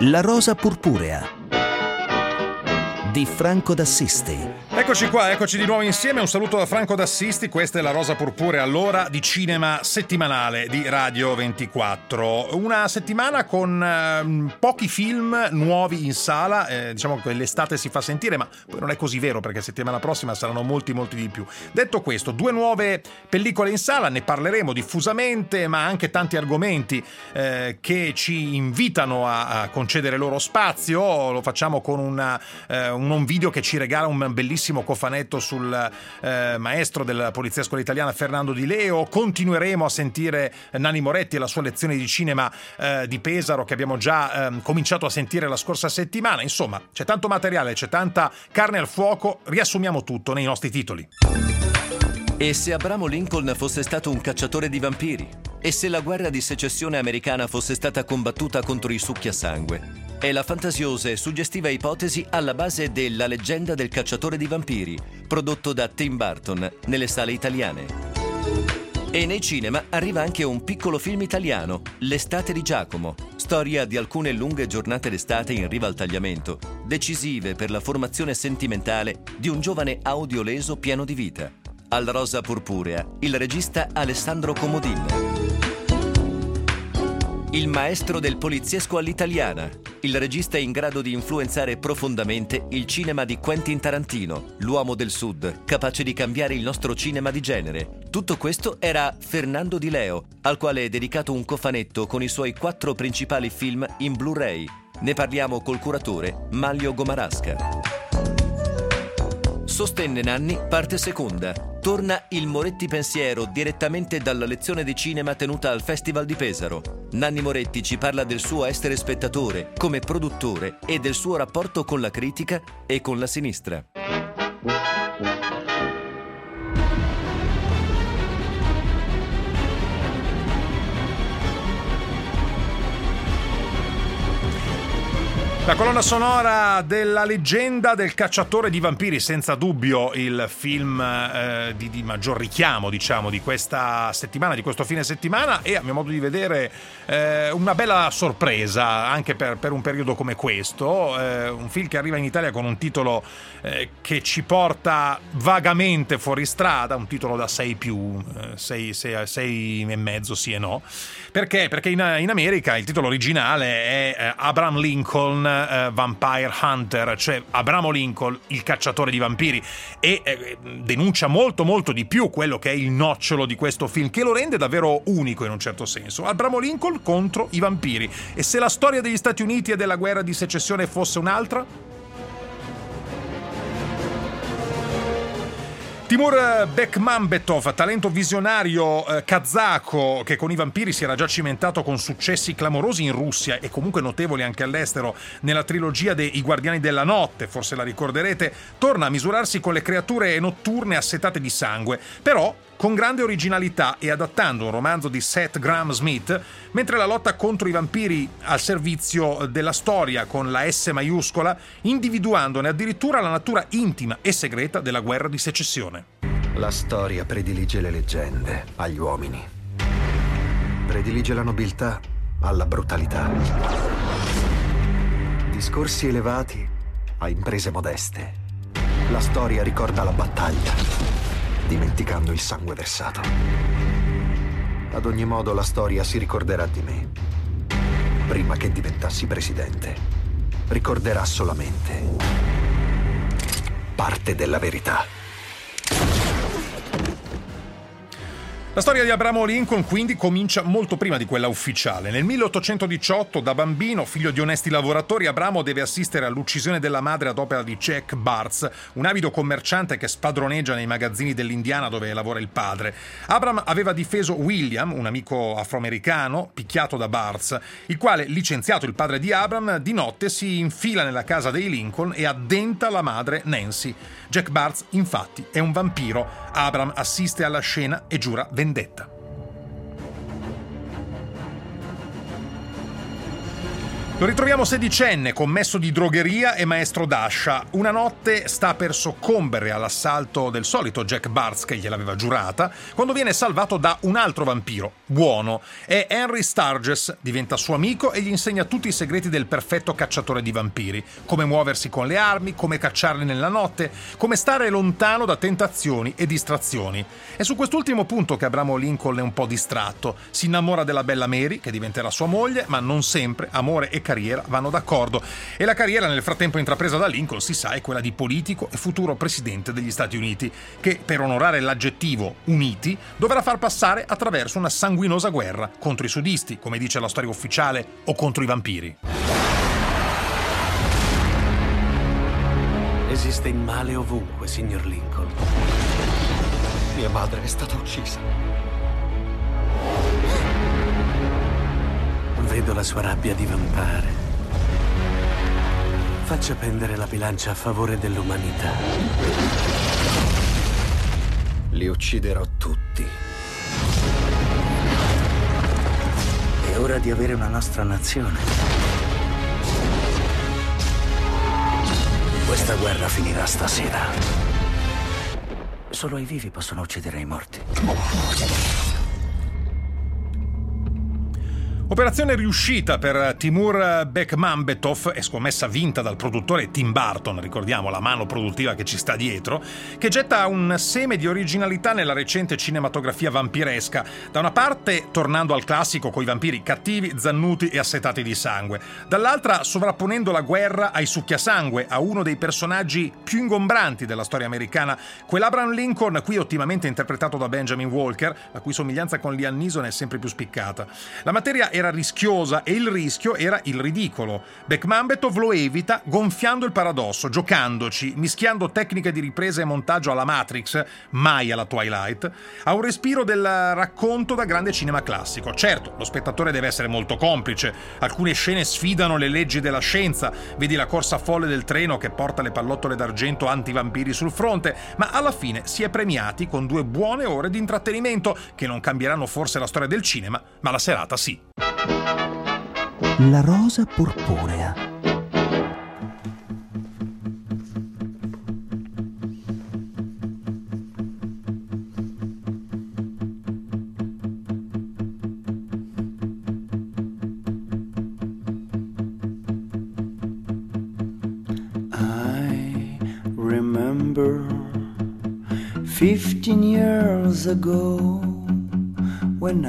La rosa purpurea di Franco d'Assisti. Eccoci di nuovo insieme. Un saluto da Franco d'Assisti. Questa è La Rosa Purpurea, l'ora di cinema settimanale di Radio 24. Una settimana con pochi film nuovi in sala. Diciamo che l'estate si fa sentire, ma poi non è così vero, perché settimana prossima saranno molti di più. Detto questo, 2 nuove pellicole in sala, ne parleremo diffusamente, ma anche tanti argomenti che ci invitano a concedere loro spazio. Lo facciamo con un home video che ci regala un bellissimo cofanetto sul maestro della Polizia Scuola Italiana Fernando Di Leo. Continueremo a sentire Nanni Moretti e la sua lezione di cinema di Pesaro, che abbiamo già cominciato a sentire la scorsa settimana. Insomma, c'è tanto materiale, c'è tanta carne al fuoco. Riassumiamo tutto nei nostri titoli. E se Abramo Lincoln fosse stato un cacciatore di vampiri? E se la guerra di secessione americana fosse stata combattuta contro i succhiasangue? È la fantasiosa e suggestiva ipotesi alla base della leggenda del cacciatore di vampiri, prodotto da Tim Burton nelle sale italiane. E nei cinema arriva anche un piccolo film italiano, L'estate di Giacomo, storia di alcune lunghe giornate d'estate in riva al tagliamento, decisive per la formazione sentimentale di un giovane audioleso pieno di vita. Al Rosa Purpurea, il regista Alessandro Comodin. Il maestro del poliziesco all'italiana, il regista in grado di influenzare profondamente il cinema di Quentin Tarantino, l'uomo del Sud, capace di cambiare il nostro cinema di genere. Tutto questo era Fernando Di Leo, al quale è dedicato un cofanetto con i suoi 4 principali film in Blu-ray. Ne parliamo col curatore Manlio Gomarasca. Sostenne Nanni, parte seconda. Torna il Moretti Pensiero direttamente dalla lezione di cinema tenuta al Festival di Pesaro. Nanni Moretti ci parla del suo essere spettatore, come produttore, e del suo rapporto con la critica e con la sinistra. La colonna sonora della leggenda del cacciatore di vampiri, senza dubbio il film di maggior richiamo, diciamo, di questa settimana, di questo fine settimana, e a mio modo di vedere una bella sorpresa anche per un periodo come questo. Un film che arriva in Italia con un titolo che ci porta vagamente fuori strada, un titolo da 6,5, sì e no. Perché? Perché in America il titolo originale è Abraham Lincoln Vampire Hunter, cioè Abramo Lincoln, il cacciatore di vampiri, e denuncia molto di più quello che è il nocciolo di questo film, che lo rende davvero unico in un certo senso. Abramo Lincoln contro i vampiri. E se la storia degli Stati Uniti e della guerra di secessione fosse un'altra? Timur Bekmambetov, talento visionario kazako che con i vampiri si era già cimentato con successi clamorosi in Russia e comunque notevoli anche all'estero nella trilogia dei I Guardiani della Notte, forse la ricorderete, torna a misurarsi con le creature notturne assetate di sangue, però con grande originalità e adattando un romanzo di Seth Grahame-Smith, mentre la lotta contro i vampiri al servizio della storia con la S maiuscola, individuandone addirittura la natura intima e segreta della guerra di secessione. La storia predilige le leggende agli uomini. Predilige la nobiltà alla brutalità. Discorsi elevati a imprese modeste. La storia ricorda la battaglia, dimenticando il sangue versato. Ad ogni modo la storia si ricorderà di me. Prima che diventassi presidente, ricorderà solamente parte della verità. La storia di Abramo Lincoln quindi comincia molto prima di quella ufficiale. Nel 1818, da bambino, figlio di onesti lavoratori, Abramo deve assistere all'uccisione della madre ad opera di Jack Bartz, un avido commerciante che spadroneggia nei magazzini dell'Indiana dove lavora il padre. Abram aveva difeso William, un amico afroamericano, picchiato da Bartz, il quale, licenziato il padre di Abram, di notte si infila nella casa dei Lincoln e addenta la madre Nancy. Jack Bartz, infatti, è un vampiro. Abram assiste alla scena e giura vendetta. Lo ritroviamo sedicenne, commesso di drogheria e maestro d'ascia. Una notte sta per soccombere all'assalto del solito Jack Bartz che gliel'aveva giurata, quando viene salvato da un altro vampiro, buono. È Henry Sturgis, diventa suo amico e gli insegna tutti i segreti del perfetto cacciatore di vampiri. Come muoversi con le armi, come cacciarli nella notte, come stare lontano da tentazioni e distrazioni. È su quest'ultimo punto che Abramo Lincoln è un po' distratto. Si innamora della bella Mary, che diventerà sua moglie, ma non sempre amore e carriera vanno d'accordo, e la carriera nel frattempo intrapresa da Lincoln, si sa, è quella di politico e futuro presidente degli Stati Uniti, che per onorare l'aggettivo uniti dovrà far passare attraverso una sanguinosa guerra contro i sudisti, come dice la storia ufficiale, o contro i vampiri. Esiste il male ovunque, signor Lincoln. Mia madre è stata uccisa. Vedo la sua rabbia divampare. Faccia pendere la bilancia a favore dell'umanità. Li ucciderò tutti. È ora di avere una nostra nazione. Questa guerra finirà stasera. Solo i vivi possono uccidere i morti. Operazione riuscita per Timur Bekmambetov, e scommessa vinta dal produttore Tim Burton, ricordiamo la mano produttiva che ci sta dietro, che getta un seme di originalità nella recente cinematografia vampiresca, da una parte tornando al classico coi vampiri cattivi, zannuti e assetati di sangue, dall'altra sovrapponendo la guerra ai succhiasangue, a uno dei personaggi più ingombranti della storia americana, quell'Abraham Lincoln, qui ottimamente interpretato da Benjamin Walker, la cui somiglianza con Liam Neeson è sempre più spiccata. La materia era rischiosa e il rischio era il ridicolo. Bekmambetov lo evita gonfiando il paradosso, giocandoci, mischiando tecniche di ripresa e montaggio alla Matrix, mai alla Twilight, a un respiro del racconto da grande cinema classico. Certo, lo spettatore deve essere molto complice. Alcune scene sfidano le leggi della scienza, vedi la corsa folle del treno che porta le pallottole d'argento antivampiri sul fronte, ma alla fine si è premiati con 2 buone ore di intrattenimento che non cambieranno forse la storia del cinema, ma la serata sì. La rosa purpurea. I remember 15 years ago when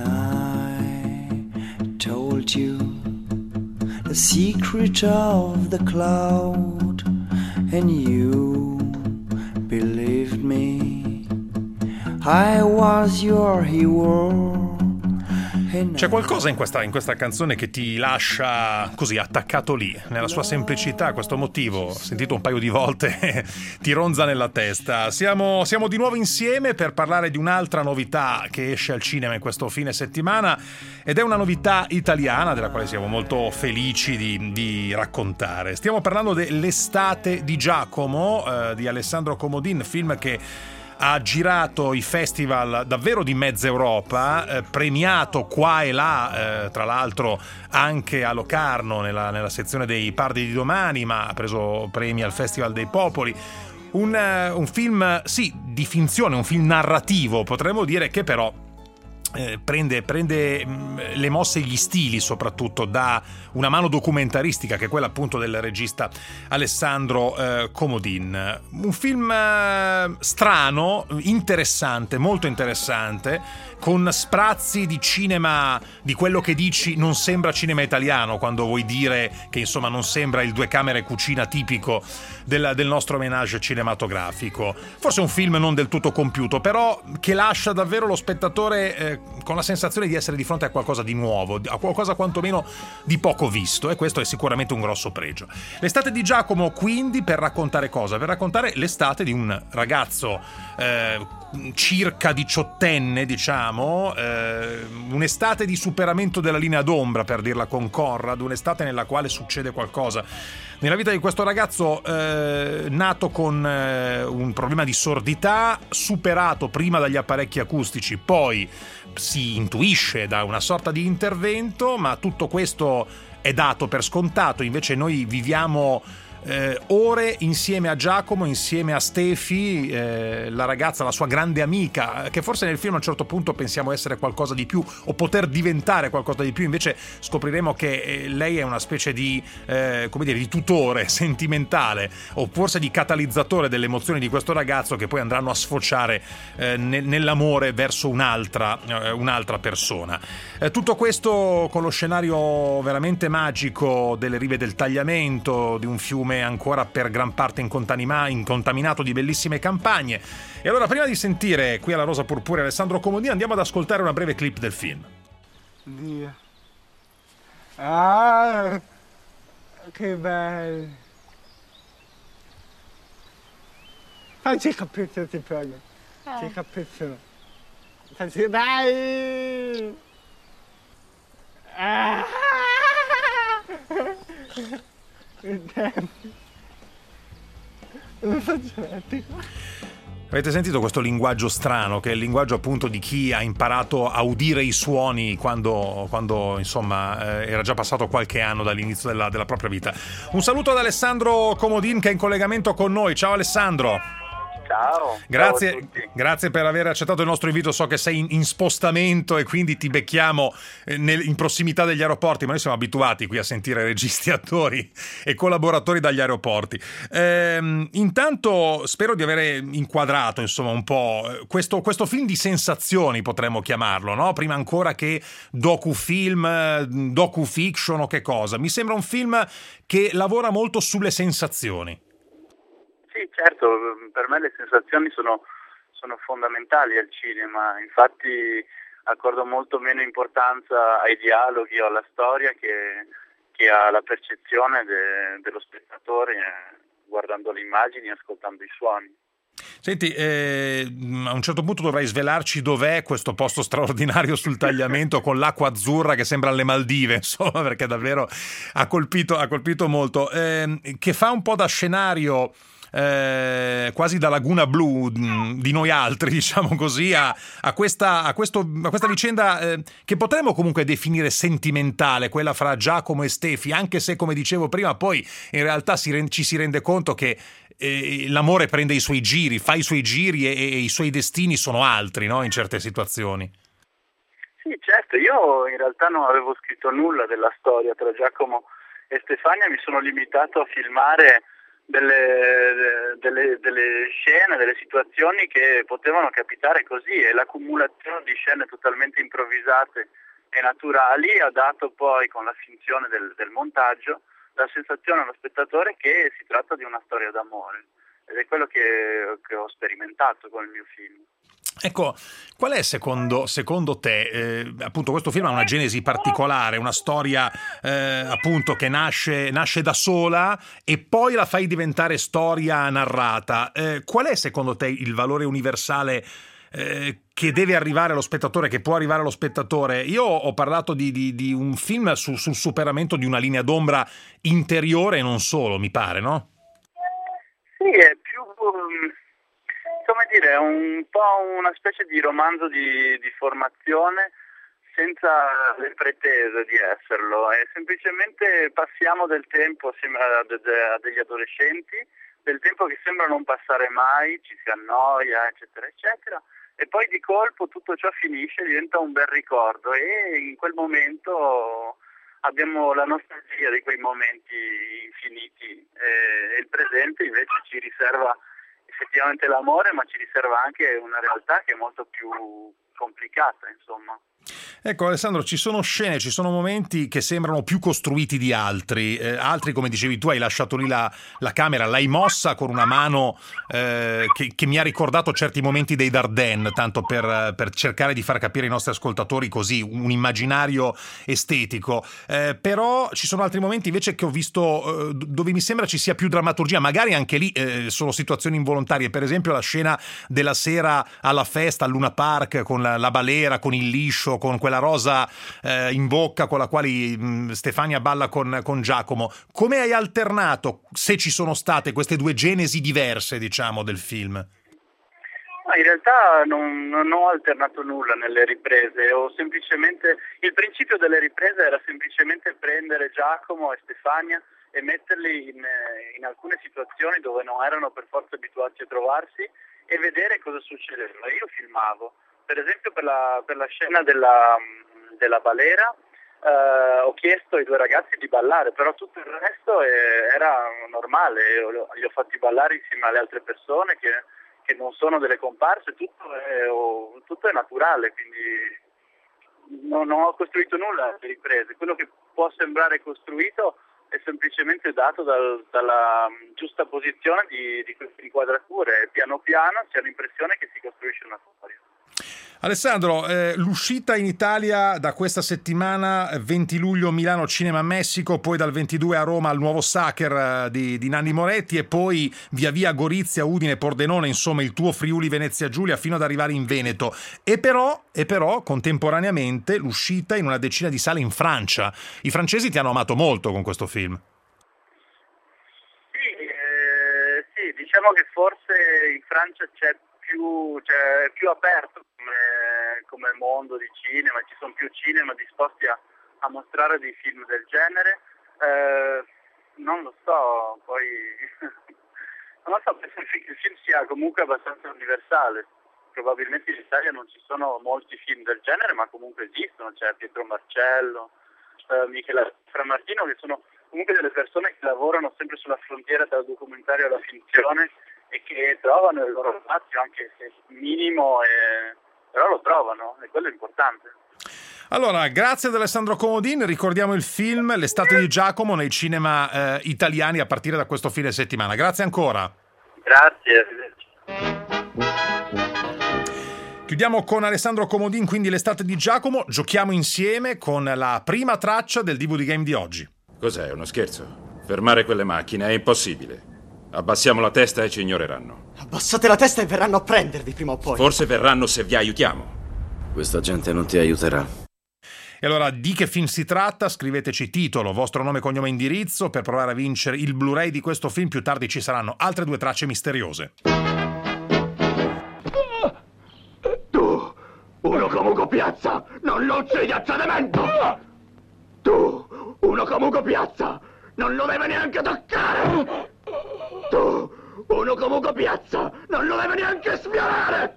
I told you the secret of the cloud, and you believed me. I was your hero. C'è qualcosa in questa canzone che ti lascia così attaccato lì, nella sua semplicità. Questo motivo, sentito un paio di volte, ti ronza nella testa. Siamo di nuovo insieme per parlare di un'altra novità che esce al cinema in questo fine settimana, ed è una novità italiana della quale siamo molto felici di raccontare. Stiamo parlando dell'Estate di Giacomo, di Alessandro Comodin, film che ha girato i festival davvero di mezza Europa, premiato qua e là, tra l'altro anche a Locarno nella sezione dei Pardi di Domani, ma ha preso premi al Festival dei Popoli. Un film, sì, di finzione, un film narrativo, potremmo dire, che però prende le mosse e gli stili soprattutto da una mano documentaristica che è quella appunto del regista Alessandro Comodin. Un film strano, interessante, molto interessante, con sprazzi di cinema, di quello che dici non sembra cinema italiano, quando vuoi dire che insomma non sembra il 2 camere cucina tipico del nostro ménage cinematografico. Forse un film non del tutto compiuto, però che lascia davvero lo spettatore con la sensazione di essere di fronte a qualcosa di nuovo, a qualcosa quantomeno di poco visto, e questo è sicuramente un grosso pregio. L'estate di Giacomo, quindi, per raccontare cosa? Per raccontare l'estate di un ragazzo circa 18enne, diciamo, un'estate di superamento della linea d'ombra, per dirla con Conrad, un'estate nella quale succede qualcosa nella vita di questo ragazzo, nato con un problema di sordità, superato prima dagli apparecchi acustici, poi si intuisce da una sorta di intervento, ma tutto questo è dato per scontato. Invece noi viviamo ore insieme a Giacomo, insieme a Stefi, la ragazza, la sua grande amica, che forse nel film a un certo punto pensiamo essere qualcosa di più o poter diventare qualcosa di più, invece scopriremo che lei è una specie di come dire, di tutore sentimentale o forse di catalizzatore delle emozioni di questo ragazzo, che poi andranno a sfociare nell'amore verso un'altra persona. Tutto questo con lo scenario veramente magico delle rive del Tagliamento, di un fiume ancora per gran parte incontaminato di bellissime campagne. E allora, prima di sentire qui alla Rosa Purpurea Alessandro Comodini, andiamo ad ascoltare una breve clip del film. Dio. Ah, che bello. Facci capito, ti prego. Ti capito. Facci, dai. Ah. Avete sentito questo linguaggio strano, che è il linguaggio appunto di chi ha imparato a udire i suoni quando insomma era già passato qualche anno dall'inizio della propria vita. Un saluto ad Alessandro Comodin, che è in collegamento con noi. Ciao Alessandro. Ciao. Grazie, ciao a tutti. grazie per aver accettato il nostro invito. So che sei in spostamento e quindi ti becchiamo in prossimità degli aeroporti, ma noi siamo abituati qui a sentire registi, attori e collaboratori dagli aeroporti. Intanto spero di avere inquadrato insomma un po' questo film di sensazioni, potremmo chiamarlo, no? Prima ancora che docufilm, docufiction o che cosa. Mi sembra un film che lavora molto sulle sensazioni. Sì, certo, per me le sensazioni sono fondamentali al cinema, infatti accordo molto meno importanza ai dialoghi o alla storia che alla percezione dello spettatore guardando le immagini e ascoltando i suoni. Senti, a un certo punto dovrai svelarci dov'è questo posto straordinario sul Tagliamento con l'acqua azzurra che sembra le Maldive, insomma, perché davvero ha colpito molto, che fa un po' da scenario quasi da Laguna Blu di noi altri, diciamo così, a questa vicenda che potremmo comunque definire sentimentale, quella fra Giacomo e Stefi, anche se, come dicevo prima, poi in realtà ci si rende conto che l'amore prende i suoi giri, fa i suoi giri e i suoi destini sono altri, no? In certe situazioni. Sì, certo, io in realtà non avevo scritto nulla della storia tra Giacomo e Stefania, mi sono limitato a filmare delle scene, delle situazioni che potevano capitare così, e l'accumulazione di scene totalmente improvvisate e naturali ha dato poi, con la finzione del montaggio, la sensazione allo spettatore che si tratta di una storia d'amore, ed è quello che ho sperimentato con il mio film. Ecco, qual è secondo te, appunto questo film ha una genesi particolare, una storia appunto che nasce da sola e poi la fai diventare storia narrata. Qual è secondo te il valore universale che deve arrivare allo spettatore, che può arrivare allo spettatore? Io ho parlato di un film sul superamento di una linea d'ombra interiore e non solo, mi pare, no? Sì, è più... come dire, è un po' una specie di romanzo di formazione senza le pretese di esserlo, e semplicemente passiamo del tempo assieme a degli adolescenti, del tempo che sembra non passare mai, ci si annoia, eccetera, eccetera, e poi di colpo tutto ciò finisce, diventa un bel ricordo, e in quel momento abbiamo la nostalgia di quei momenti infiniti, e il presente invece ci riserva effettivamente l'amore, ma ci riserva anche una realtà che è molto più complicata, insomma. Ecco Alessandro, ci sono scene, ci sono momenti che sembrano più costruiti di altri, altri, come dicevi tu, hai lasciato lì la camera, l'hai mossa con una mano che mi ha ricordato certi momenti dei Dardenne, tanto per cercare di far capire ai nostri ascoltatori così un immaginario estetico, però ci sono altri momenti invece che ho visto dove mi sembra ci sia più drammaturgia, magari anche lì sono situazioni involontarie, per esempio la scena della sera alla festa al Luna Park con la balera, con il liscio, con quella rosa in bocca con la quale Stefania balla con Giacomo. Come hai alternato, se ci sono state, queste due genesi diverse, diciamo, del film? Ma in realtà non ho alternato nulla nelle riprese, il principio delle riprese era semplicemente prendere Giacomo e Stefania e metterli in alcune situazioni dove non erano per forza abituati a trovarsi e vedere cosa succedeva. Io filmavo, per esempio per la scena della balera, ho chiesto ai due ragazzi di ballare, però tutto il resto era normale, li ho fatti ballare insieme alle altre persone che non sono delle comparse, tutto è naturale, quindi non ho costruito nulla alle riprese. Quello che può sembrare costruito è semplicemente dato dalla giusta posizione di queste inquadrature, e piano piano si ha l'impressione che si costruisce una storia. Alessandro, l'uscita in Italia da questa settimana, 20 luglio Milano Cinema Messico, poi dal 22 a Roma al nuovo Sacher di Nanni Moretti, e poi via via Gorizia, Udine, Pordenone, insomma il tuo Friuli Venezia Giulia fino ad arrivare in Veneto, e però contemporaneamente l'uscita in una decina di sale in Francia. I francesi ti hanno amato molto con questo film. Sì, diciamo che forse in Francia è più aperto come mondo di cinema, ci sono più cinema disposti a mostrare dei film del genere. Non lo so, poi penso che il film sia comunque abbastanza universale. Probabilmente in Italia non ci sono molti film del genere, ma comunque esistono, c'è Pietro Marcello, Michele Framartino, che sono comunque delle persone che lavorano sempre sulla frontiera tra il documentario e la finzione e che trovano il loro spazio, anche se minimo, però lo trovano, e quello è importante. Allora, grazie ad Alessandro Comodin, ricordiamo il film L'estate di Giacomo nei cinema italiani a partire da questo fine settimana. Grazie ancora. Grazie, arrivederci. Chiudiamo con Alessandro Comodin, quindi L'estate di Giacomo. Giochiamo insieme con la prima traccia del DVD Game di oggi. Cos'è, uno scherzo? Fermare quelle macchine è impossibile. Abbassiamo la testa e ci ignoreranno. Abbassate la testa e verranno a prendervi prima o poi. Forse verranno se vi aiutiamo. Questa gente non ti aiuterà. E allora, di che film si tratta? Scriveteci titolo, vostro nome, cognome e indirizzo per provare a vincere il Blu-ray di questo film. Più tardi ci saranno altre 2 tracce misteriose. Tu, uno comunque piazza, non lo uccidi a cedimento! Tu, uno comunque piazza, non lo deve neanche toccare! Tu, uno comunque piazza, non lo deve neanche sfiorare!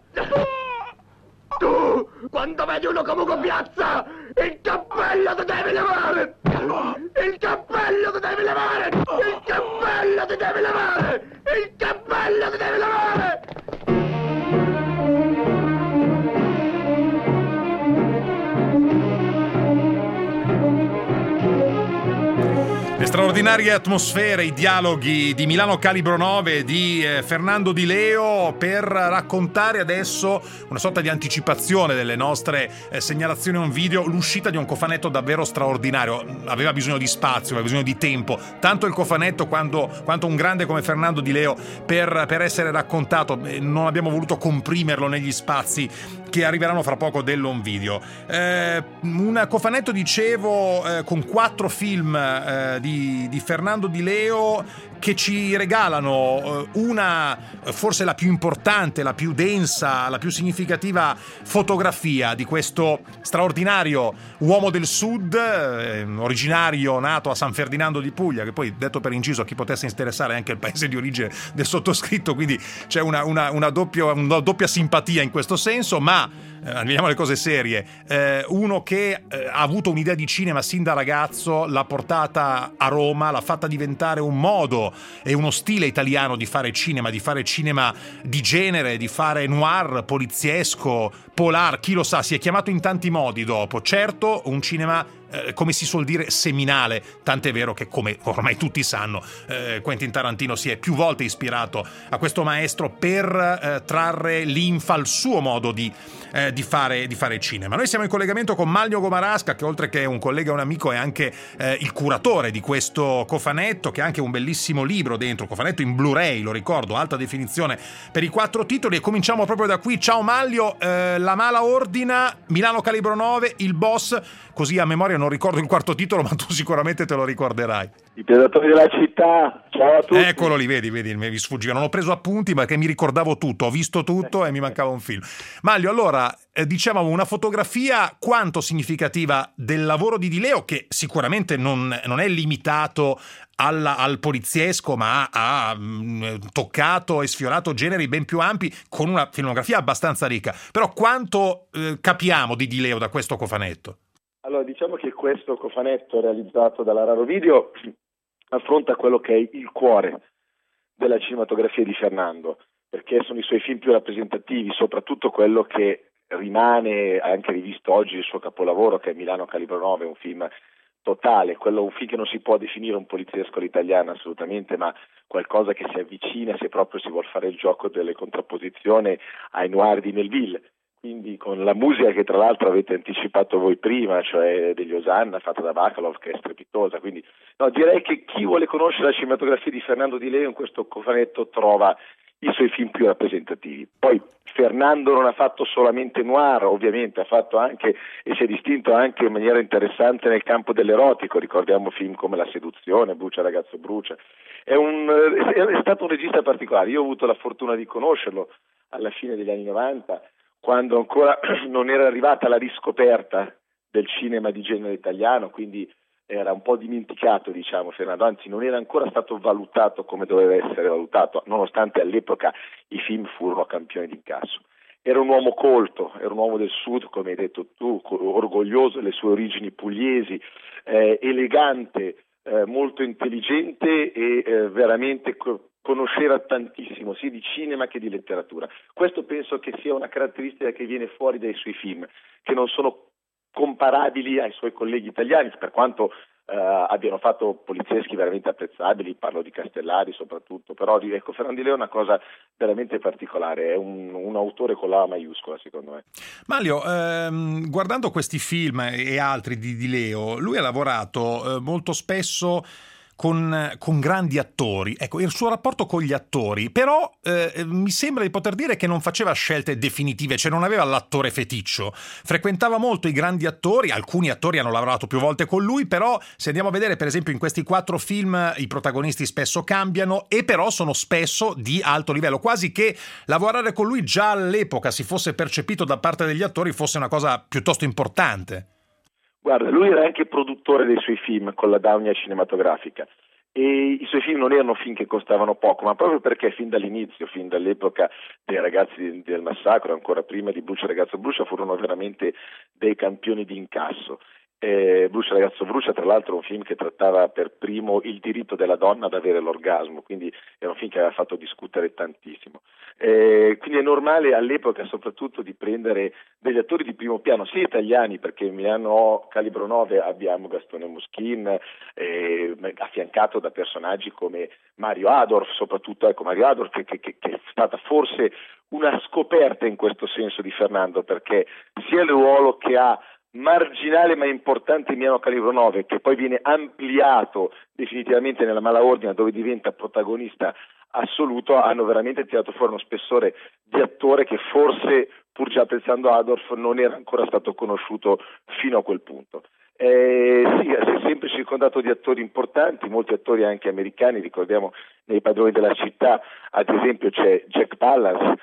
Tu, quando vedi uno comunque piazza, il cappello ti devi levare! Il cappello ti devi levare! Il cappello ti devi levare! Il cappello ti devi levare! Le straordinarie atmosfere, i dialoghi di Milano Calibro 9 di Fernando Di Leo, per raccontare adesso una sorta di anticipazione delle nostre segnalazioni on video, l'uscita di un cofanetto davvero straordinario. Aveva bisogno di spazio, aveva bisogno di tempo, tanto il cofanetto quanto un grande come Fernando Di Leo per essere raccontato. Non abbiamo voluto comprimerlo negli spazi che arriveranno fra poco dell'on video. Un cofanetto, dicevo, con 4 film di Fernando Di Leo, che ci regalano una, forse la più importante, la più densa, la più significativa fotografia di questo straordinario uomo del sud, originario, nato a San Ferdinando di Puglia, che poi, detto per inciso, a chi potesse interessare, è anche il paese di origine del sottoscritto, quindi c'è una doppia simpatia in questo senso. Ma andiamo alle cose serie. Uno che ha avuto un'idea di cinema sin da ragazzo, l'ha portata a Roma, l'ha fatta diventare un modo e uno stile italiano di fare cinema di genere, di fare noir, poliziesco, polar, chi lo sa, si è chiamato in tanti modi dopo. Certo, un cinema come si suol dire seminale, tant'è vero che, come ormai tutti sanno, Quentin Tarantino si è più volte ispirato a questo maestro per trarre linfa al suo modo di fare cinema. Noi siamo in collegamento con Manlio Gomarasca, che oltre che un collega e un amico è anche il curatore di questo cofanetto, che ha anche un bellissimo libro dentro, cofanetto in Blu-ray, lo ricordo, alta definizione per i 4 titoli. E cominciamo proprio da qui. Ciao Manlio, La mala ordina, Milano Calibro 9, Il boss, così a memoria non non ricordo il quarto titolo, ma tu sicuramente te lo ricorderai. I Predatori della città, ciao a tutti. Eccolo lì, vedi, mi sfuggiva, non ho preso appunti perché mi ricordavo tutto, ho visto tutto e mi mancava un film. Maglio, allora, dicevamo una fotografia quanto significativa del lavoro di Di Leo, che sicuramente non è limitato al poliziesco, ma ha toccato e sfiorato generi ben più ampi con una filmografia abbastanza ricca. Però quanto capiamo di Leo da questo cofanetto? Allora, diciamo che questo cofanetto realizzato dalla Raro Video affronta quello che è il cuore della cinematografia di Fernando, perché sono i suoi film più rappresentativi, soprattutto quello che rimane anche rivisto oggi il suo capolavoro, che è Milano Calibro 9, un film totale, un film che non si può definire un poliziesco all'italiana assolutamente, ma qualcosa che si avvicina, se proprio si vuol fare il gioco delle contrapposizioni, ai noir di Melville. Quindi con la musica che tra l'altro avete anticipato voi prima, cioè degli Osanna, fatta da Bacalov, che è strepitosa. Quindi no, direi che chi vuole conoscere la cinematografia di Fernando Di Leo in questo cofanetto trova i suoi film più rappresentativi. Poi Fernando non ha fatto solamente noir, ovviamente, ha fatto anche e si è distinto anche in maniera interessante nel campo dell'erotico. Ricordiamo film come La seduzione, Brucia ragazzo brucia. È stato un regista particolare. Io ho avuto la fortuna di conoscerlo alla fine degli anni 90, quando ancora non era arrivata la riscoperta del cinema di genere italiano, quindi era un po' dimenticato, diciamo, Fernando, anzi non era ancora stato valutato come doveva essere valutato, nonostante all'epoca i film furono campioni d'incasso. Era un uomo colto, era un uomo del sud, come hai detto tu, orgoglioso delle sue origini pugliesi, elegante, molto intelligente e veramente conosceva tantissimo sia di cinema che di letteratura. Questo penso che sia una caratteristica che viene fuori dai suoi film, che non sono comparabili ai suoi colleghi italiani, per quanto abbiano fatto polizieschi veramente apprezzabili, parlo di Castellari soprattutto, però ecco, Fernando Di Leo è una cosa veramente particolare, è un autore con la maiuscola secondo me. Maglio, guardando questi film e altri di Di Leo, lui ha lavorato molto spesso con grandi attori. Ecco, il suo rapporto con gli attori, però mi sembra di poter dire che non faceva scelte definitive, cioè non aveva l'attore feticcio, frequentava molto i grandi attori, alcuni attori hanno lavorato più volte con lui, però se andiamo a vedere per esempio in questi 4 film i protagonisti spesso cambiano e però sono spesso di alto livello, quasi che lavorare con lui già all'epoca si fosse percepito da parte degli attori fosse una cosa piuttosto importante. Guarda, lui era anche produttore dei suoi film con la Daunia cinematografica e i suoi film non erano film che costavano poco, ma proprio perché fin dall'inizio, fin dall'epoca dei ragazzi del massacro, ancora prima di Brucia ragazzo brucia, furono veramente dei campioni di incasso. Brucia ragazzo brucia tra l'altro è un film che trattava per primo il diritto della donna ad avere l'orgasmo, quindi era un film che aveva fatto discutere tantissimo. Quindi è normale all'epoca soprattutto di prendere degli attori di primo piano, sia italiani, perché in Milano Calibro 9 abbiamo Gastone Moschin, affiancato da personaggi come Mario Adorf, soprattutto ecco Mario Adorf che è stata forse una scoperta in questo senso di Fernando, perché sia il ruolo che ha marginale ma importante in Milano Calibro 9, che poi viene ampliato definitivamente nella Mala Ordine, dove diventa protagonista assoluto, hanno veramente tirato fuori uno spessore di attore che forse, pur già pensando a Adolf, non era ancora stato conosciuto fino a quel punto. Sì, si è sempre circondato di attori importanti, molti attori anche americani, ricordiamo nei Padroni della città, ad esempio c'è Jack Palance,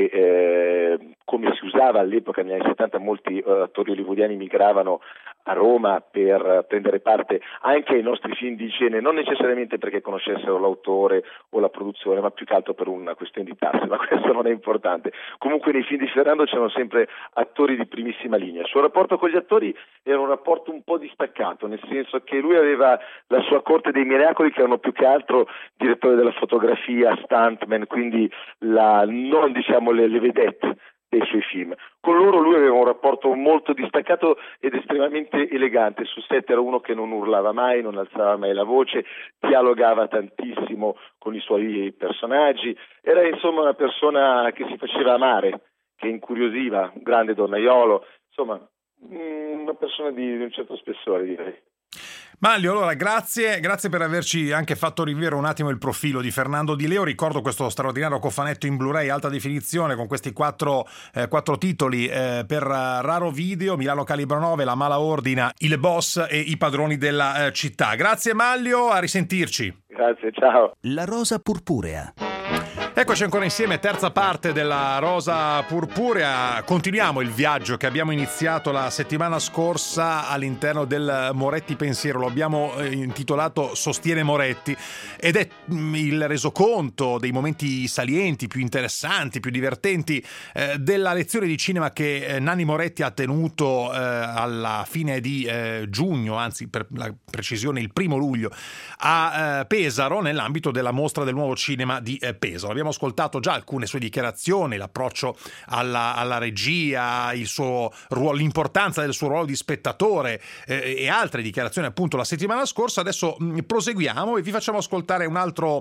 che come si usava all'epoca negli anni 70 molti attori hollywoodiani migravano a Roma per prendere parte anche ai nostri film di genere, non necessariamente perché conoscessero l'autore o la produzione, ma più che altro per una questione di tasse, ma questo non è importante. Comunque nei film di Ferrando c'erano sempre attori di primissima linea. Il suo rapporto con gli attori era un rapporto un po' distaccato, nel senso che lui aveva la sua corte dei miracoli, che erano più che altro direttori della fotografia, stuntman, quindi non diciamo le vedette dei suoi film. Con loro lui aveva un rapporto molto distaccato ed estremamente elegante. Sul set era uno che non urlava mai, non alzava mai la voce, dialogava tantissimo con i suoi personaggi, era insomma una persona che si faceva amare, che incuriosiva, un grande donnaiolo, insomma una persona di un certo spessore, direi. Maglio, allora grazie per averci anche fatto rivivere un attimo il profilo di Fernando Di Leo. Ricordo questo straordinario cofanetto in Blu-ray alta definizione con questi quattro titoli per Raro Video: Milano Calibro 9, La Mala Ordina, Il Boss e I Padroni della città. Grazie Maglio, a risentirci. Grazie, ciao. La Rosa Purpurea. Eccoci ancora insieme, terza parte della Rosa Purpurea. Continuiamo il viaggio che abbiamo iniziato la settimana scorsa all'interno del Moretti Pensiero. Lo abbiamo intitolato Sostiene Moretti ed è il resoconto dei momenti salienti, più interessanti, più divertenti della lezione di cinema che Nanni Moretti ha tenuto alla fine di giugno, anzi per la precisione il 1 luglio, a Pesaro, nell'ambito della mostra del nuovo cinema di Pesaro. Abbiamo ascoltato già alcune sue dichiarazioni, l'approccio alla regia, il suo ruolo, l'importanza del suo ruolo di spettatore e altre dichiarazioni appunto la settimana scorsa. Adesso proseguiamo e vi facciamo ascoltare un altro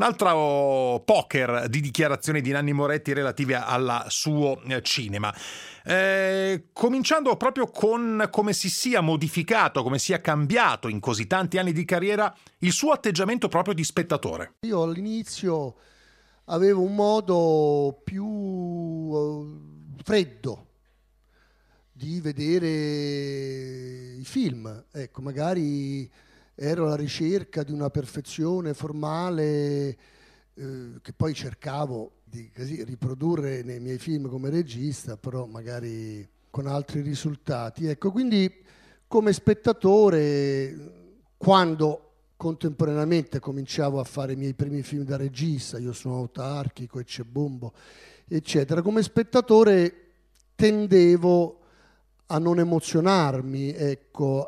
poker di dichiarazioni di Nanni Moretti relative al suo cinema. Cominciando proprio con come si sia modificato, come sia cambiato in così tanti anni di carriera il suo atteggiamento proprio di spettatore. Io all'inizio avevo un modo più freddo di vedere i film, ecco, magari ero alla ricerca di una perfezione formale che poi cercavo di riprodurre nei miei film come regista, però magari con altri risultati. Ecco, quindi come spettatore, quando contemporaneamente cominciavo a fare i miei primi film da regista, Io sono autarchico, Eccebombo, eccetera, come spettatore tendevo a non emozionarmi, ecco,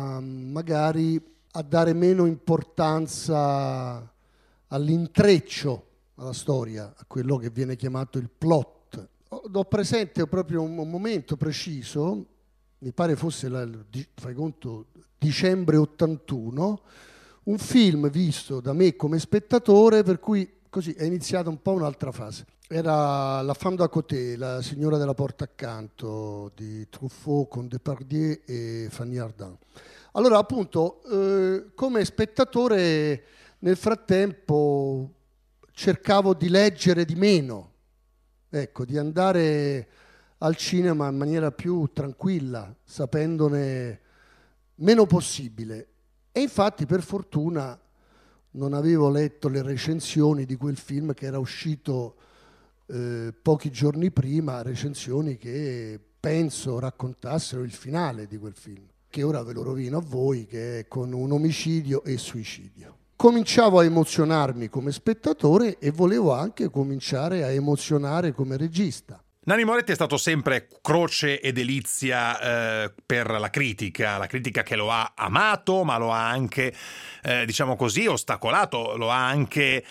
magari a dare meno importanza all'intreccio, alla storia, a quello che viene chiamato il plot. Ho presente proprio un momento preciso, mi pare fosse, fai conto, dicembre 81, un film visto da me come spettatore, per cui così è iniziata un po' un'altra fase. Era La Femme d'à côté, La signora della porta accanto, di Truffaut con Depardieu e Fanny Ardant. Allora, appunto, come spettatore, nel frattempo cercavo di leggere di meno, ecco, di andare al cinema in maniera più tranquilla, sapendone meno possibile. E infatti, per fortuna, non avevo letto le recensioni di quel film che era uscito pochi giorni prima, recensioni che penso raccontassero il finale di quel film, che ora ve lo rovino a voi, che è con un omicidio e suicidio. Cominciavo a emozionarmi come spettatore e volevo anche cominciare a emozionare come regista. Nanni Moretti è stato sempre croce e delizia per la critica che lo ha amato, ma lo ha anche, diciamo così, ostacolato, lo ha anche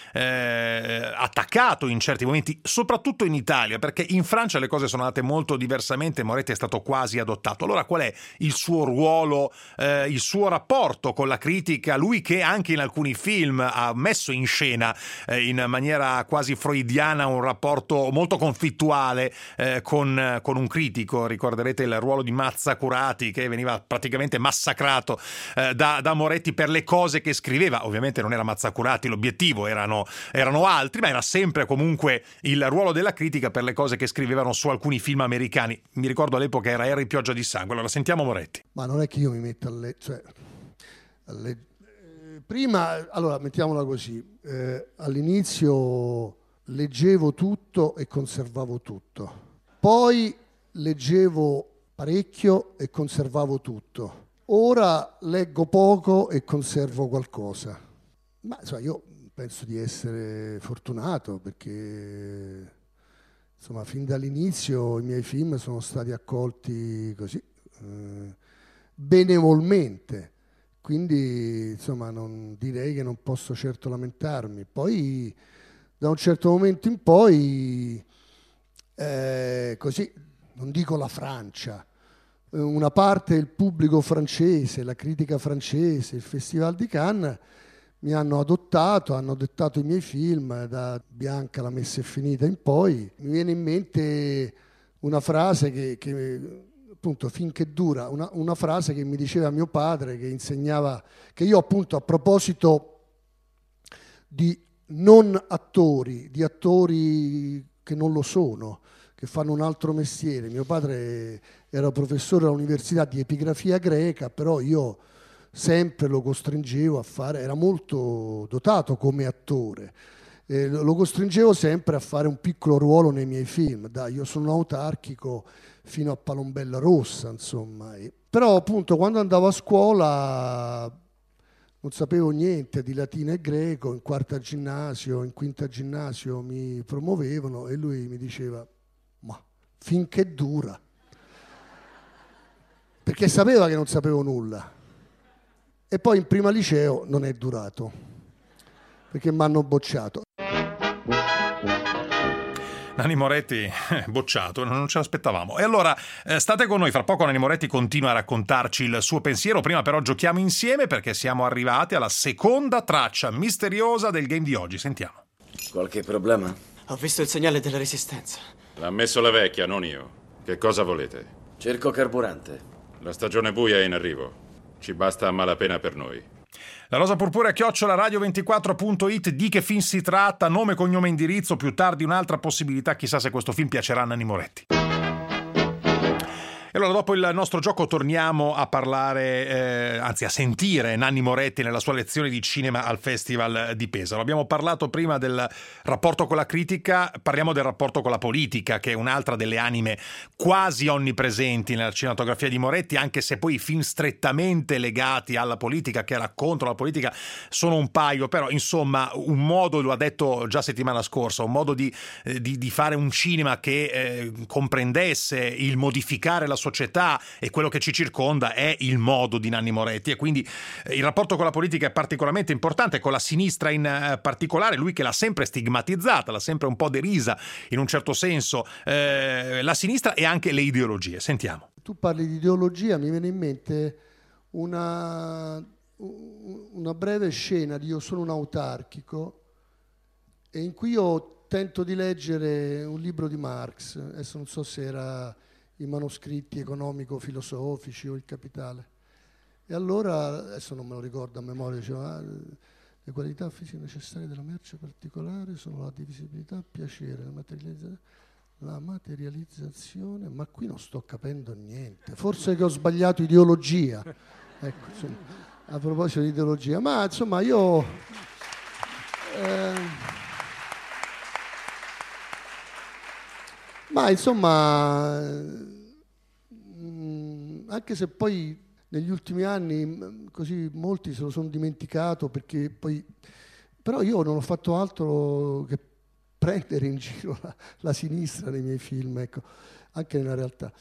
attaccato in certi momenti, soprattutto in Italia, perché in Francia le cose sono andate molto diversamente, Moretti è stato quasi adottato. Allora qual è il suo ruolo, il suo rapporto con la critica, lui che anche in alcuni film ha messo in scena in maniera quasi freudiana un rapporto molto conflittuale con un critico? Ricorderete il ruolo di Mazzacurati, che veniva praticamente massacrato da Moretti per le cose che scriveva. Ovviamente non era Mazzacurati l'obiettivo, erano altri, ma era sempre comunque il ruolo della critica per le cose che scrivevano su alcuni film americani. Mi ricordo all'epoca era Harry Pioggia di sangue. Allora sentiamo Moretti. Ma non è che io mi metto prima, allora mettiamola così, all'inizio leggevo tutto e conservavo tutto. Poi leggevo parecchio e conservavo tutto. Ora leggo poco e conservo qualcosa. Ma insomma, io penso di essere fortunato perché insomma, fin dall'inizio i miei film sono stati accolti così benevolmente. Quindi insomma, non direi che non posso certo lamentarmi. Poi da un certo momento in poi così, non dico la Francia, una parte del pubblico francese, la critica francese, il Festival di Cannes mi hanno adottato i miei film, da Bianca la messa è finita in poi. Mi viene in mente una frase che appunto finché dura, una frase che mi diceva mio padre, che insegnava, che io appunto a proposito di non attori, di attori che non lo sono, che fanno un altro mestiere. Mio padre era professore all'università di epigrafia greca, però io sempre lo costringevo a fare, era molto dotato come attore, lo costringevo sempre a fare un piccolo ruolo nei miei film. Dai, io sono autarchico fino a Palombella Rossa, insomma. Però appunto quando andavo a scuola non sapevo niente di latino e greco, in quarta ginnasio, in quinta ginnasio mi promuovevano e lui mi diceva: ma finché dura, perché sapeva che non sapevo nulla. E poi in prima liceo non è durato, perché mi hanno bocciato. Nanni Moretti bocciato, non ce l'aspettavamo. E allora state con noi, fra poco Nanni Moretti continua a raccontarci il suo pensiero. Prima però giochiamo insieme, perché siamo arrivati alla seconda traccia misteriosa del game di oggi. Sentiamo. Qualche problema? Ho visto il segnale della resistenza. L'ha messo la vecchia, non io. Che cosa volete? Cerco carburante. La stagione buia è in arrivo. Ci basta a malapena per noi. La rosa purpurea @radio24.it. Di che film si tratta? Nome, cognome, indirizzo. Più tardi un'altra possibilità, chissà se questo film piacerà a Nanni Moretti. E allora dopo il nostro gioco torniamo a parlare, anzi a sentire Nanni Moretti nella sua lezione di cinema al Festival di Pesaro. Abbiamo parlato prima del rapporto con la critica, parliamo del rapporto con la politica, che è un'altra delle anime quasi onnipresenti nella cinematografia di Moretti, anche se poi i film strettamente legati alla politica, che raccontano la politica, sono un paio. Però insomma un modo, lo ha detto già settimana scorsa, un modo di fare un cinema che comprendesse il modificare la società e quello che ci circonda è il modo di Nanni Moretti. E quindi il rapporto con la politica è particolarmente importante, con la sinistra in particolare, lui che l'ha sempre stigmatizzata, l'ha sempre un po' derisa in un certo senso, la sinistra e anche le ideologie. Sentiamo. Tu parli di ideologia, mi viene in mente una breve scena di Io sono un autarchico, e in cui io tento di leggere un libro di Marx. Adesso non so se era i manoscritti economico-filosofici o il Capitale. E allora, adesso non me lo ricordo a memoria, diceva: le qualità fisiche necessarie della merce particolare sono la divisibilità, il piacere, la materializzazione, ma qui non sto capendo niente. Forse che ho sbagliato ideologia. Ecco, insomma, a proposito di ideologia. Ma insomma io... Ma insomma, anche se poi negli ultimi anni così molti se lo sono dimenticato, perché poi, però io non ho fatto altro che prendere in giro la sinistra nei miei film, ecco, anche nella realtà.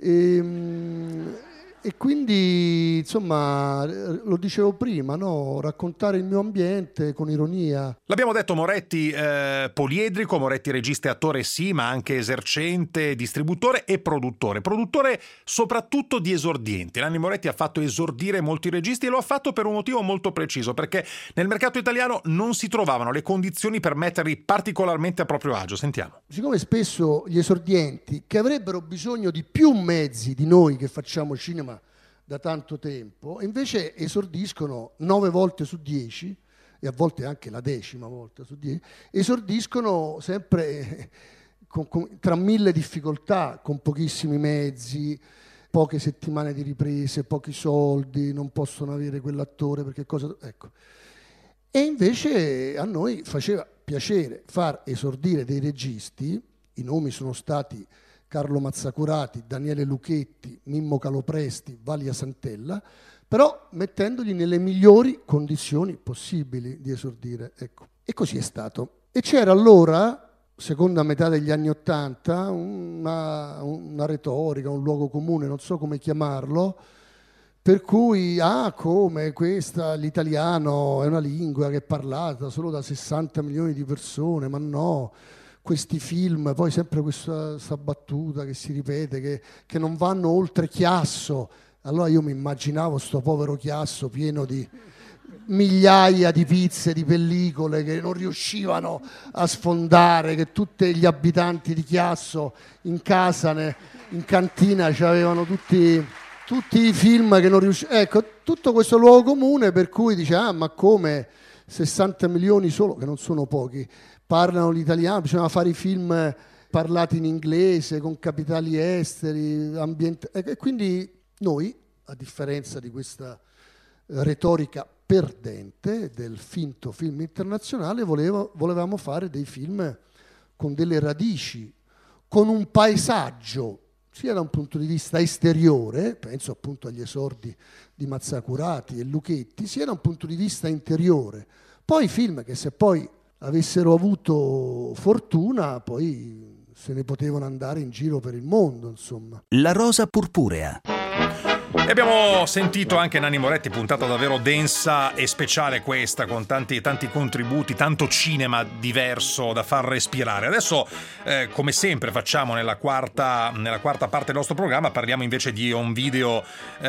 E quindi, insomma, lo dicevo prima, no? Raccontare il mio ambiente con ironia. L'abbiamo detto, Moretti poliedrico, Moretti regista e attore sì, ma anche esercente, distributore e produttore. Produttore soprattutto di esordienti. Nanni Moretti ha fatto esordire molti registi, e lo ha fatto per un motivo molto preciso, perché nel mercato italiano non si trovavano le condizioni per metterli particolarmente a proprio agio. Sentiamo. Siccome spesso gli esordienti, che avrebbero bisogno di più mezzi di noi che facciamo cinema da tanto tempo, invece esordiscono 9 volte su 10, e a volte anche la 10ª volta su 10, esordiscono sempre tra 1000 difficoltà, con pochissimi mezzi, poche settimane di riprese, pochi soldi, non possono avere quell'attore perché cosa... Ecco. E invece a noi faceva piacere far esordire dei registi, i nomi sono stati Carlo Mazzacurati, Daniele Lucchetti, Mimmo Calopresti, Valia Santella, però mettendogli nelle migliori condizioni possibili di esordire. Ecco. E così è stato. E c'era allora, seconda metà degli anni '80, una retorica, un luogo comune, non so come chiamarlo, per cui, come questa, l'italiano è una lingua che è parlata solo da 60 milioni di persone, ma no, questi film, poi sempre questa battuta che si ripete, che non vanno oltre Chiasso. Allora io mi immaginavo sto povero Chiasso pieno di migliaia di pizze, di pellicole che non riuscivano a sfondare, che tutti gli abitanti di Chiasso in casa, in cantina, avevano tutti i film che non riuscivano. Ecco, tutto questo luogo comune per cui dice, ma come 60 milioni solo, che non sono pochi, parlano l'italiano, bisogna fare i film parlati in inglese, con capitali esteri, e quindi noi, a differenza di questa retorica perdente del finto film internazionale, volevamo fare dei film con delle radici, con un paesaggio, sia da un punto di vista esteriore, penso appunto agli esordi di Mazzacurati e Lucchetti, sia da un punto di vista interiore. Poi film che, se poi avessero avuto fortuna, poi se ne potevano andare in giro per il mondo, insomma. La rosa purpurea. E abbiamo sentito anche Nanni Moretti, puntata davvero densa e speciale questa, con tanti contributi, tanto cinema diverso da far respirare. Adesso, come sempre facciamo nella quarta parte del nostro programma, parliamo invece di un video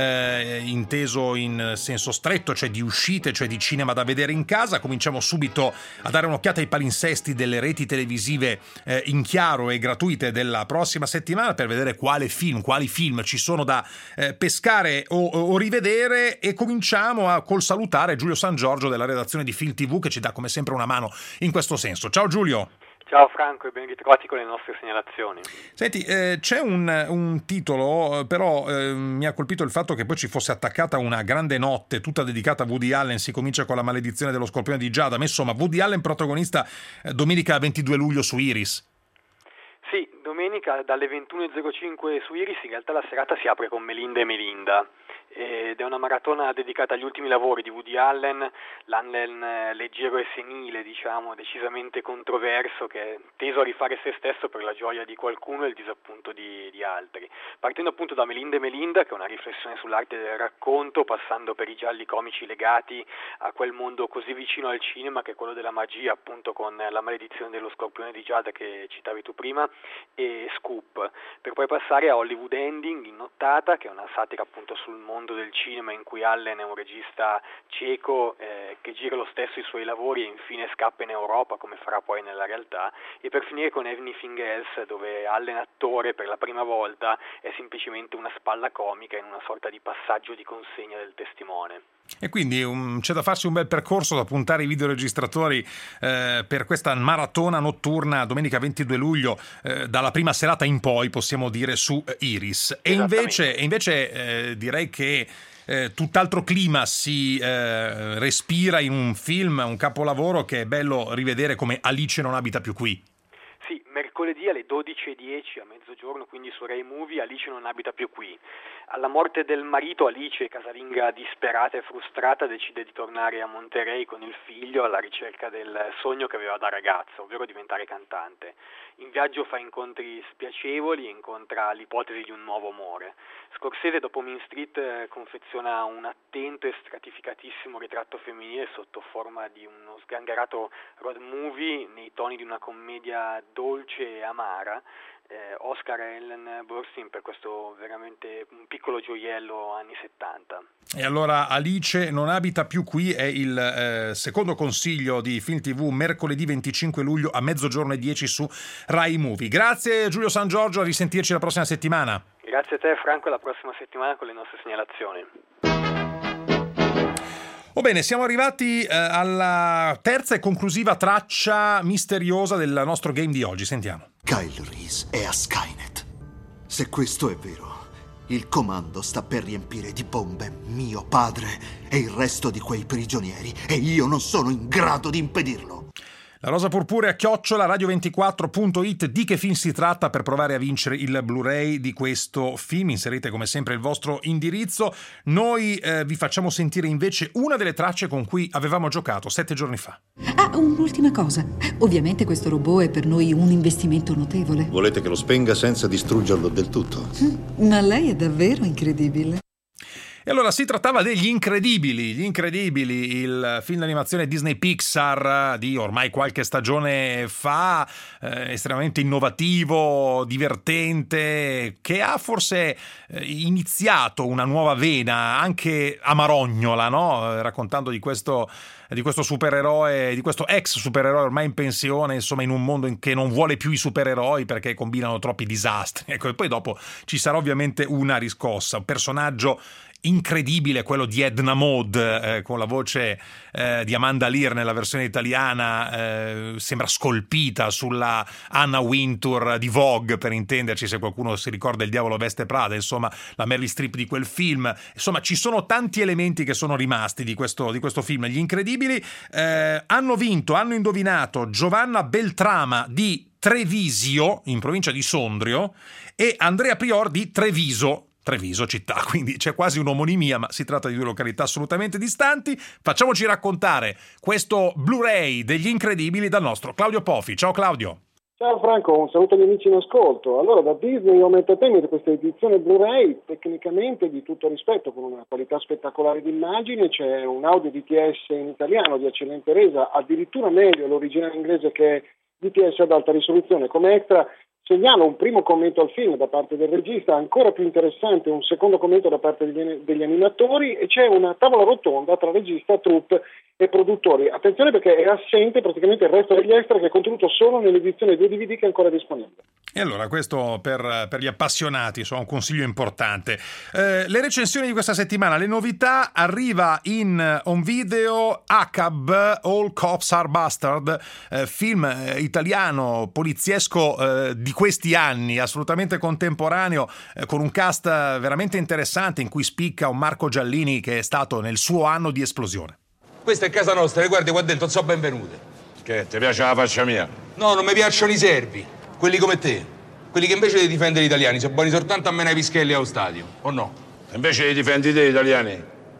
inteso in senso stretto, cioè di uscite, cioè di cinema da vedere in casa. Cominciamo subito a dare un'occhiata ai palinsesti delle reti televisive in chiaro e gratuite della prossima settimana, per vedere quali film ci sono da pescare o rivedere, e cominciamo col salutare Giulio San Giorgio della redazione di Film TV, che ci dà come sempre una mano in questo senso. Ciao Giulio. Ciao Franco e ben ritrovati con le nostre segnalazioni. Senti, c'è un titolo, però mi ha colpito il fatto che poi ci fosse attaccata una grande notte tutta dedicata a Woody Allen. Si comincia con La maledizione dello scorpione di Giada, ma insomma Woody Allen protagonista domenica 22 luglio su Iris. Sì, domenica dalle 21.05 su Iris. In realtà la serata si apre con Melinda e Melinda, ed è una maratona dedicata agli ultimi lavori di Woody Allen, l'Allen leggero e senile, diciamo, decisamente controverso, che è teso a rifare se stesso per la gioia di qualcuno e il disappunto di altri. Partendo appunto da Melinda e Melinda, che è una riflessione sull'arte del racconto, passando per i gialli comici legati a quel mondo così vicino al cinema che è quello della magia, appunto con La maledizione dello scorpione di Giada che citavi tu prima, e Scoop, per poi passare a Hollywood Ending, in nottata, che è una satira appunto sul mondo del cinema, in cui Allen è un regista cieco che gira lo stesso i suoi lavori e infine scappa in Europa, come farà poi nella realtà, e per finire con Anything Else, dove Allen attore per la prima volta è semplicemente una spalla comica in una sorta di passaggio di consegna del testimone. E quindi c'è da farsi un bel percorso, da puntare i videoregistratori per questa maratona notturna domenica 22 luglio, dalla prima serata in poi, possiamo dire, su Iris. E invece direi che tutt'altro clima si respira in un film, un capolavoro che è bello rivedere, come Alice non abita più qui. Sì, mercoledì alle 12.10, a mezzogiorno, quindi su Rai Movie, Alice non abita più qui. Alla morte del marito, Alice, casalinga disperata e frustrata, decide di tornare a Monterey con il figlio alla ricerca del sogno che aveva da ragazza, ovvero diventare cantante. In viaggio fa incontri spiacevoli e incontra l'ipotesi di un nuovo amore. Scorsese, dopo Mean Street, confeziona un attento e stratificatissimo ritratto femminile sotto forma di uno sgangherato road movie nei toni di una commedia dolce e amara. Oscar e Ellen Burstyn per questo veramente un piccolo gioiello anni 70. E allora Alice non abita più qui è il secondo consiglio di Film TV, mercoledì 25 luglio a mezzogiorno e 10 su Rai Movie. Grazie Giulio San Giorgio, a risentirci la prossima settimana. Grazie a te Franco, alla prossima settimana con le nostre segnalazioni. Bene, siamo arrivati alla terza e conclusiva traccia misteriosa del nostro game di oggi. Sentiamo. Kyle Reese è a Skynet. Se questo è vero, il comando sta per riempire di bombe mio padre e il resto di quei prigionieri, e io non sono in grado di impedirlo. La rosa purpurea @radio24.it. Di che film si tratta per provare a vincere il Blu-ray di questo film? Inserite come sempre il vostro indirizzo. Noi vi facciamo sentire invece una delle tracce con cui avevamo giocato 7 giorni fa. Un'ultima cosa. Ovviamente questo robot è per noi un investimento notevole. Volete che lo spenga senza distruggerlo del tutto? Ma lei è davvero incredibile. E allora si trattava degli Incredibili, Gli Incredibili, il film d'animazione Disney Pixar di ormai qualche stagione fa, estremamente innovativo, divertente, che ha forse iniziato una nuova vena anche amarognola, no? Raccontando di questo supereroe, di questo ex supereroe ormai in pensione, insomma, in un mondo in che non vuole più i supereroi perché combinano troppi disastri. Ecco, e poi dopo ci sarà ovviamente una riscossa, un personaggio incredibile, quello di Edna Mode, con la voce di Amanda Lear nella versione italiana, sembra scolpita sulla Anna Wintour di Vogue, per intenderci, se qualcuno si ricorda Il diavolo veste Prada, insomma la Meryl Streep di quel film. Insomma, ci sono tanti elementi che sono rimasti di questo film. Gli Incredibili hanno indovinato Giovanna Beltrama di Trevisio, in provincia di Sondrio, e Andrea Prior di Treviso città, quindi c'è quasi un'omonimia, ma si tratta di due località assolutamente distanti. Facciamoci raccontare questo Blu-ray degli Incredibili dal nostro Claudio Pofi. Ciao Claudio. Ciao Franco, un saluto agli amici in ascolto. Allora, da Disney Home Entertainment questa edizione Blu-ray, tecnicamente di tutto rispetto, con una qualità spettacolare di immagini, c'è un audio DTS in italiano di eccellente resa, addirittura meglio l'originale inglese che è DTS ad alta risoluzione. Come extra segnalo un primo commento al film da parte del regista, ancora più interessante un secondo commento da parte degli animatori, e c'è una tavola rotonda tra regista, troupe e produttori. Attenzione, perché è assente praticamente il resto degli extra, che è contenuto solo nell'edizione 2 DVD che è ancora disponibile. E allora questo per gli appassionati, insomma, un consiglio importante. Le recensioni di questa settimana, le novità: arriva in home video ACAB, All Cops Are Bastard, film italiano poliziesco di questi anni, assolutamente contemporaneo, con un cast veramente interessante, in cui spicca un Marco Giallini che è stato nel suo anno di esplosione. Questa è casa nostra, e guardi qua dentro, so benvenute. Che, ti piace la faccia mia? No, non mi piacciono i servi, quelli come te. Quelli che invece di difendere gli italiani sono buoni soltanto a menare i pischelli allo stadio, o no? Invece di difendi te, italiani?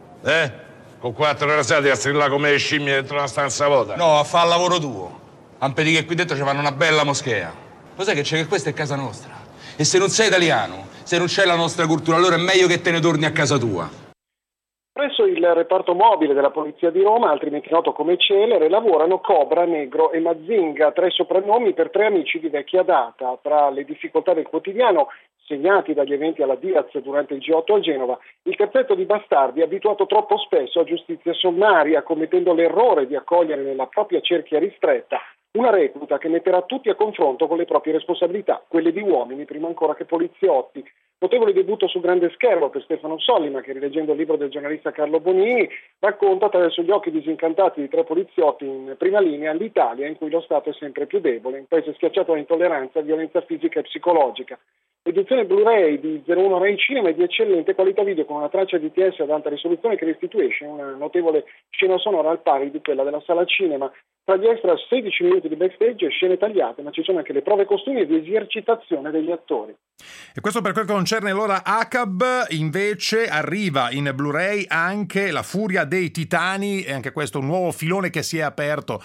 Con 4 rasate a strillare come le scimmie dentro una stanza vuota? No, a fare il lavoro tuo. A impedire che qui dentro ci fanno una bella moschea. Lo sai che c'è, che questa è casa nostra? E se non sei italiano, se non c'è la nostra cultura, allora è meglio che te ne torni a casa tua. Presso il reparto mobile della Polizia di Roma, altrimenti noto come Celere, lavorano Cobra, Negro e Mazinga, 3 soprannomi per 3 amici di vecchia data. Tra le difficoltà del quotidiano, segnati dagli eventi alla Diaz durante il G8 a Genova, il terzetto di bastardi è abituato troppo spesso a giustizia sommaria, commettendo l'errore di accogliere nella propria cerchia ristretta una recluta che metterà tutti a confronto con le proprie responsabilità, quelle di uomini prima ancora che poliziotti. Notevole debutto sul grande schermo per Stefano Sollima, che, rileggendo il libro del giornalista Carlo Bonini, racconta attraverso gli occhi disincantati di 3 poliziotti in prima linea l'Italia in cui lo Stato è sempre più debole, un paese schiacciato da intolleranza, violenza fisica e psicologica. Edizione Blu-ray di 01 Rai Cinema è di eccellente qualità video, con una traccia DTS ad alta risoluzione che restituisce una notevole scena sonora al pari di quella della sala cinema. Tra gli extra 16 minuti di backstage e scene tagliate, ma ci sono anche le prove costumi e di esercitazione degli attori. E questo per quel che concerne l'ora ACAB. Invece arriva in Blu-ray anche La Furia dei Titani, e anche questo un nuovo filone che si è aperto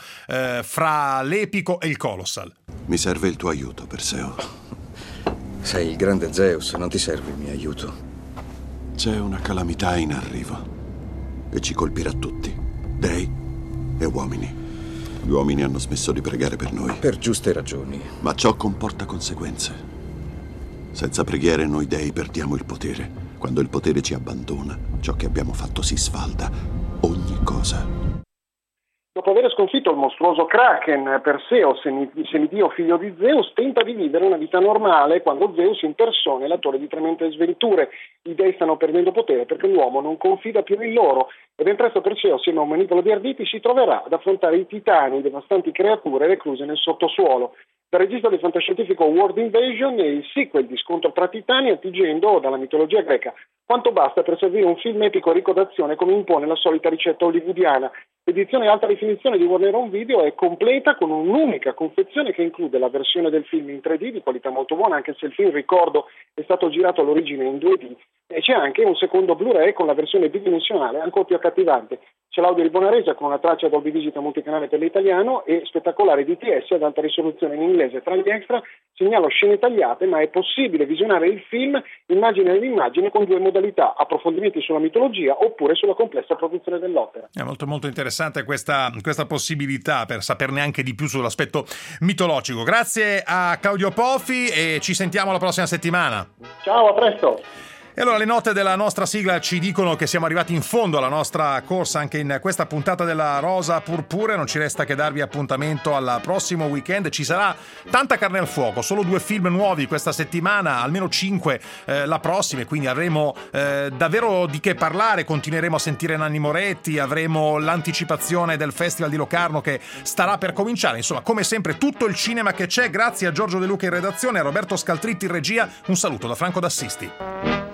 fra l'epico e il colossal. Mi serve il tuo aiuto, Perseo. Sei il grande Zeus, non ti serve il mio aiuto. C'è una calamità in arrivo e ci colpirà tutti, dei e uomini. Gli uomini hanno smesso di pregare per noi. Per giuste ragioni. Ma ciò comporta conseguenze. Senza preghiere noi dei perdiamo il potere. Quando il potere ci abbandona, ciò che abbiamo fatto si sfalda. Ogni cosa. Dopo aver sconfitto il mostruoso Kraken, Perseo, semidio figlio di Zeus, tenta di vivere una vita normale quando Zeus in persona è l'attore di tremende sventure. I dei stanno perdendo potere perché l'uomo non confida più in loro, e ben presto Perseo, assieme a un manipolo di arditi, si troverà ad affrontare i titani, devastanti creature recluse nel sottosuolo. Dal regista del fantascientifico World Invasion e il sequel di Scontro tra titani, attingendo dalla mitologia greca. Quanto basta per servire un film epico ricco d'azione come impone la solita ricetta hollywoodiana. L'edizione alta definizione di Warner Home Video è completa con un'unica confezione che include la versione del film in 3D di qualità molto buona, anche se il film, ricordo, è stato girato all'origine in 2D, e c'è anche un secondo Blu-ray con la versione bidimensionale ancora più accattivante. C'è C'è l'audio di Bonaresa con una traccia Dolby Digital multicanale per l'italiano e spettacolare DTS ad alta risoluzione in inglese. Tra gli extra segnalo scene tagliate, ma è possibile visionare il film immagine ad immagine con 2 modalità: approfondimenti sulla mitologia oppure sulla complessa produzione dell'opera. È molto molto interessante questa possibilità per saperne anche di più sull'aspetto mitologico. Grazie a Claudio Pofi e ci sentiamo la prossima settimana. Ciao, a presto. E allora le note della nostra sigla ci dicono che siamo arrivati in fondo alla nostra corsa anche in questa puntata della Rosa Purpurea. Non ci resta che darvi appuntamento al prossimo weekend. Ci sarà tanta carne al fuoco, solo 2 film nuovi questa settimana, almeno 5 la prossima, e quindi avremo davvero di che parlare. Continueremo a sentire Nanni Moretti, avremo l'anticipazione del Festival di Locarno che starà per cominciare. Insomma, come sempre tutto il cinema che c'è. Grazie a Giorgio De Luca in redazione, a Roberto Scaltritti in regia. Un saluto da Franco D'Assisti.